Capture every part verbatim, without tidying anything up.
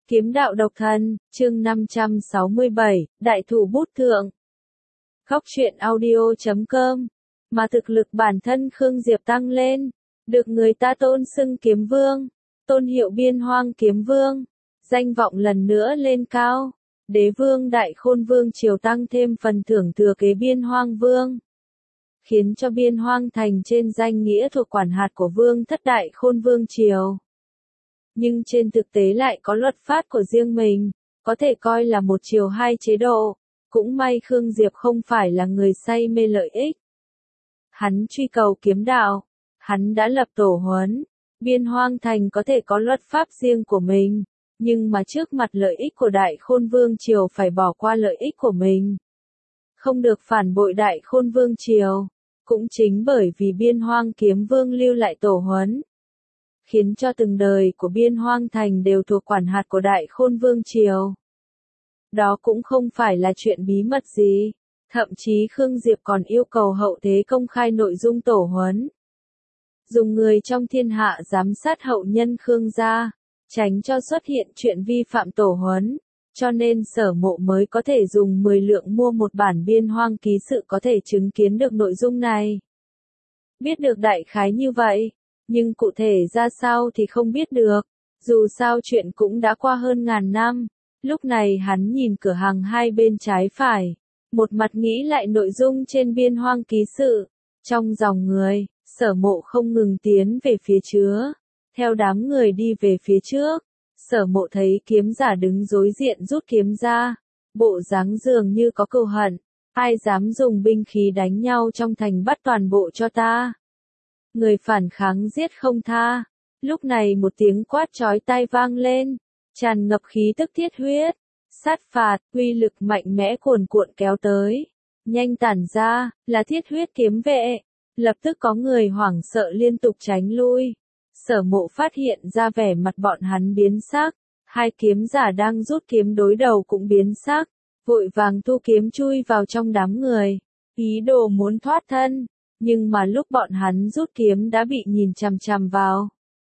Kiếm đạo độc thân, chương năm trăm sáu mươi bảy, Đại thủ bút thượng. Góc truyện audio chấm com. Mà thực lực bản thân Khương Diệp tăng lên, được người ta tôn xưng kiếm vương, tôn hiệu Biên Hoang kiếm vương, danh vọng lần nữa lên cao. Đế vương Đại Khôn Vương triều tăng thêm phần thưởng thừa kế Biên Hoang vương, khiến cho Biên Hoang thành trên danh nghĩa thuộc quản hạt của vương thất Đại Khôn Vương triều. Nhưng trên thực tế lại có luật pháp của riêng mình, có thể coi là một triều hai chế độ. Cũng may Khương Diệp không phải là người say mê lợi ích. Hắn truy cầu kiếm đạo, hắn đã lập tổ huấn, Biên Hoang thành có thể có luật pháp riêng của mình, nhưng mà trước mặt lợi ích của Đại Khôn Vương triều phải bỏ qua lợi ích của mình. Không được phản bội Đại Khôn Vương triều, cũng chính bởi vì Biên Hoang kiếm vương lưu lại tổ huấn, khiến cho từng đời của Biên Hoang thành đều thuộc quản hạt của Đại Khôn Vương triều. Đó cũng không phải là chuyện bí mật gì, thậm chí Khương Diệp còn yêu cầu hậu thế công khai nội dung tổ huấn. Dùng người trong thiên hạ giám sát hậu nhân Khương gia, tránh cho xuất hiện chuyện vi phạm tổ huấn, cho nên Sở Mộ mới có thể dùng mười lượng mua một bản Biên Hoang ký sự có thể chứng kiến được nội dung này. Biết được đại khái như vậy, nhưng cụ thể ra sao thì không biết được, dù sao chuyện cũng đã qua hơn ngàn năm. Lúc này hắn nhìn cửa hàng hai bên trái phải, một mặt nghĩ lại nội dung trên Biên Hoang ký sự. Trong dòng người, Sở Mộ không ngừng tiến về phía trước. Theo đám người đi về phía trước, Sở Mộ thấy kiếm giả đứng đối diện rút kiếm ra, bộ dáng dường như có cừu hận. Ai dám dùng binh khí đánh nhau trong thành bắt toàn bộ cho ta. Người phản kháng giết không tha. Lúc này một tiếng quát chói tai vang lên, tràn ngập khí tức thiết huyết, sát phạt, uy lực mạnh mẽ cuồn cuộn kéo tới, nhanh tản ra, là thiết huyết kiếm vệ. Lập tức có người hoảng sợ liên tục tránh lui. Sở Mộ phát hiện ra vẻ mặt bọn hắn biến sắc, hai kiếm giả đang rút kiếm đối đầu cũng biến sắc, vội vàng thu kiếm chui vào trong đám người, ý đồ muốn thoát thân, nhưng mà lúc bọn hắn rút kiếm đã bị nhìn chằm chằm vào.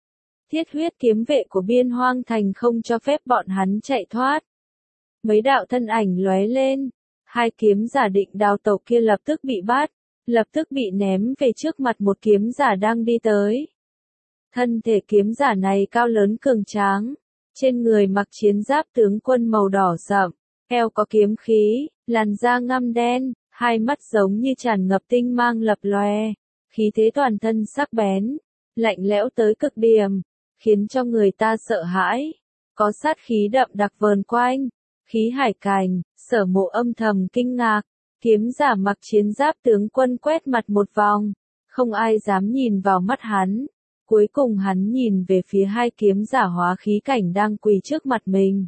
Thiết huyết kiếm vệ của Biên Hoang thành không cho phép bọn hắn chạy thoát. Mấy đạo thân ảnh lóe lên, hai kiếm giả định đào tẩu kia lập tức bị bắt, lập tức bị ném về trước mặt một kiếm giả đang đi tới. Thân thể kiếm giả này cao lớn cường tráng, trên người mặc chiến giáp tướng quân màu đỏ sậm, eo có kiếm khí, làn da ngăm đen, hai mắt giống như tràn ngập tinh mang lập lòe, khí thế toàn thân sắc bén, lạnh lẽo tới cực điểm, khiến cho người ta sợ hãi, có sát khí đậm đặc vờn quanh, khí hải cành. Sở Mộ âm thầm kinh ngạc, kiếm giả mặc chiến giáp tướng quân quét mặt một vòng, không ai dám nhìn vào mắt hắn, cuối cùng hắn nhìn về phía hai kiếm giả hóa khí cảnh đang quỳ trước mặt mình,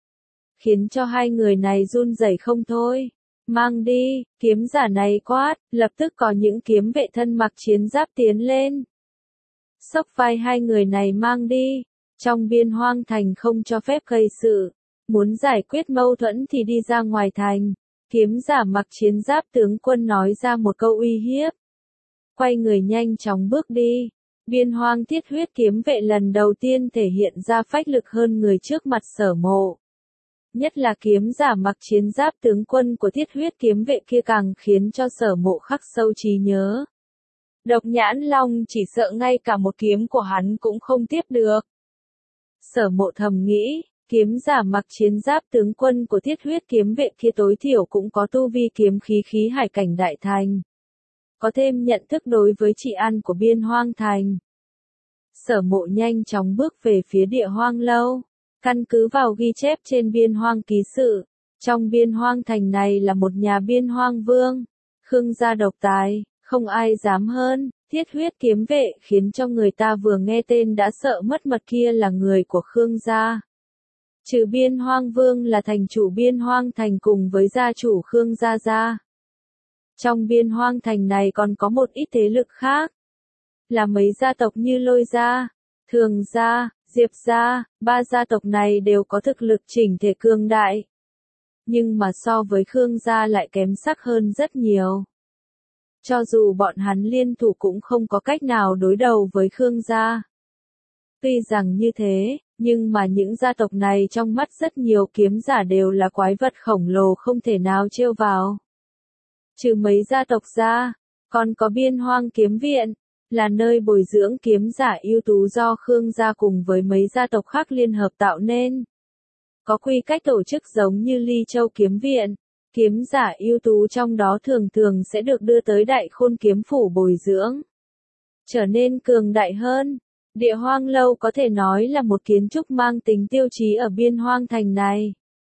khiến cho hai người này run rẩy không thôi. Mang đi, kiếm giả này quát, lập tức có những kiếm vệ thân mặc chiến giáp tiến lên. Xốc vai hai người này mang đi, trong Biên Hoang thành không cho phép gây sự, muốn giải quyết mâu thuẫn thì đi ra ngoài thành. Kiếm giả mặc chiến giáp tướng quân nói ra một câu uy hiếp. Quay người nhanh chóng bước đi, Biên Hoang thiết huyết kiếm vệ lần đầu tiên thể hiện ra phách lực hơn người trước mặt Sở Mộ. Nhất là kiếm giả mặc chiến giáp tướng quân của thiết huyết kiếm vệ kia càng khiến cho Sở Mộ khắc sâu trí nhớ. Độc Nhãn Long chỉ sợ ngay cả một kiếm của hắn cũng không tiếp được. Sở Mộ thầm nghĩ, kiếm giả mặc chiến giáp tướng quân của thiết huyết kiếm vệ kia tối thiểu cũng có tu vi kiếm khí khí hải cảnh đại thành. Có thêm nhận thức đối với trị an của Biên Hoang thành. Sở Mộ nhanh chóng bước về phía Địa Hoang lâu. Căn cứ vào ghi chép trên Biên Hoang ký sự, trong Biên Hoang thành này là một nhà Biên Hoang vương, Khương gia độc tài, không ai dám hơn. Thiết huyết kiếm vệ khiến cho người ta vừa nghe tên đã sợ mất mật kia là người của Khương gia. Trừ Biên Hoang vương là thành chủ Biên Hoang thành cùng với gia chủ Khương gia gia. Trong Biên Hoang thành này còn có một ít thế lực khác, là mấy gia tộc như Lôi gia, Thường gia, Diệp gia. Ba gia tộc này đều có thực lực chỉnh thể cường đại, nhưng mà so với Khương gia lại kém sắc hơn rất nhiều. Cho dù bọn hắn liên thủ cũng không có cách nào đối đầu với Khương gia. Tuy rằng như thế, nhưng mà những gia tộc này trong mắt rất nhiều kiếm giả đều là quái vật khổng lồ không thể nào trêu vào. Trừ mấy gia tộc ra, còn có Biên Hoang Kiếm Viện, là nơi bồi dưỡng kiếm giả ưu tú do Khương gia cùng với mấy gia tộc khác liên hợp tạo nên. Có quy cách tổ chức giống như Ly Châu Kiếm Viện, kiếm giả ưu tú trong đó thường thường sẽ được đưa tới Đại Khôn Kiếm Phủ bồi dưỡng, trở nên cường đại hơn. Địa Hoang Lâu có thể nói là một kiến trúc mang tính tiêu chí ở Biên Hoang Thành này.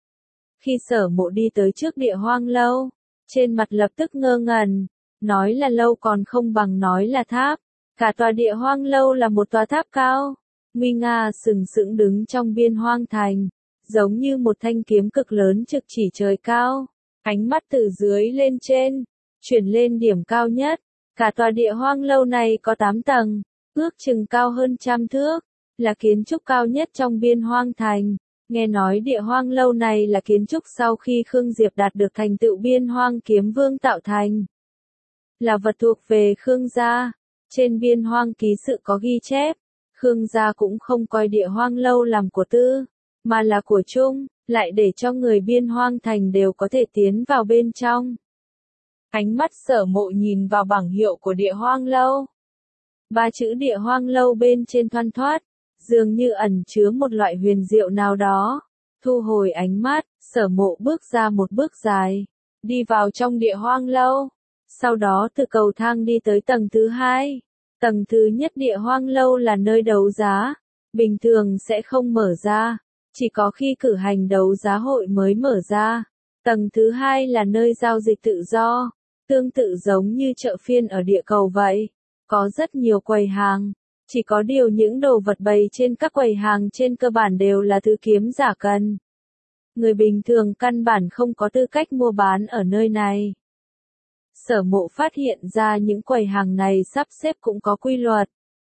Khi Sở Mộ đi tới trước Địa Hoang Lâu, trên mặt lập tức ngơ ngẩn, nói là lâu còn không bằng nói là tháp. Cả tòa Địa Hoang Lâu là một tòa tháp cao, nguy nga sừng sững đứng trong Biên Hoang Thành, giống như một thanh kiếm cực lớn trực chỉ trời cao, ánh mắt từ dưới lên trên, chuyển lên điểm cao nhất. Cả tòa Địa Hoang Lâu này có tám tầng, ước chừng cao hơn trăm thước, là kiến trúc cao nhất trong Biên Hoang Thành. Nghe nói Địa Hoang Lâu này là kiến trúc sau khi Khương Diệp đạt được thành tựu Biên Hoang Kiếm Vương tạo thành, là vật thuộc về Khương gia. Trên Biên Hoang Ký Sự có ghi chép, Khương gia cũng không coi Địa Hoang Lâu làm của tư, mà là của chung, lại để cho người Biên Hoang Thành đều có thể tiến vào bên trong. Ánh mắt Sở Mộ nhìn vào bảng hiệu của Địa Hoang Lâu. Ba chữ Địa Hoang Lâu bên trên thoăn thoắt, dường như ẩn chứa một loại huyền diệu nào đó. Thu hồi ánh mắt, Sở Mộ bước ra một bước dài, đi vào trong Địa Hoang Lâu. Sau đó từ cầu thang đi tới tầng thứ hai. Tầng thứ nhất Địa Hoang Lâu là nơi đấu giá, bình thường sẽ không mở ra, chỉ có khi cử hành đấu giá hội mới mở ra. Tầng thứ hai là nơi giao dịch tự do, tương tự giống như chợ phiên ở địa cầu vậy. Có rất nhiều quầy hàng, chỉ có điều những đồ vật bày trên các quầy hàng trên cơ bản đều là thứ kiếm giả cần. Người bình thường căn bản không có tư cách mua bán ở nơi này. Sở Mộ phát hiện ra những quầy hàng này sắp xếp cũng có quy luật.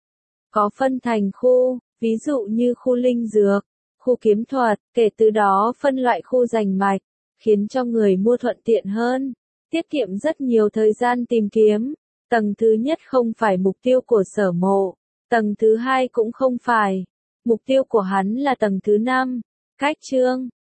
Có phân thành khu, ví dụ như khu linh dược, khu kiếm thuật, kể từ đó phân loại khu rành mạch, khiến cho người mua thuận tiện hơn, tiết kiệm rất nhiều thời gian tìm kiếm. Tầng thứ nhất không phải mục tiêu của Sở Mộ, tầng thứ hai cũng không phải. Mục tiêu của hắn là tầng thứ năm, khách trương.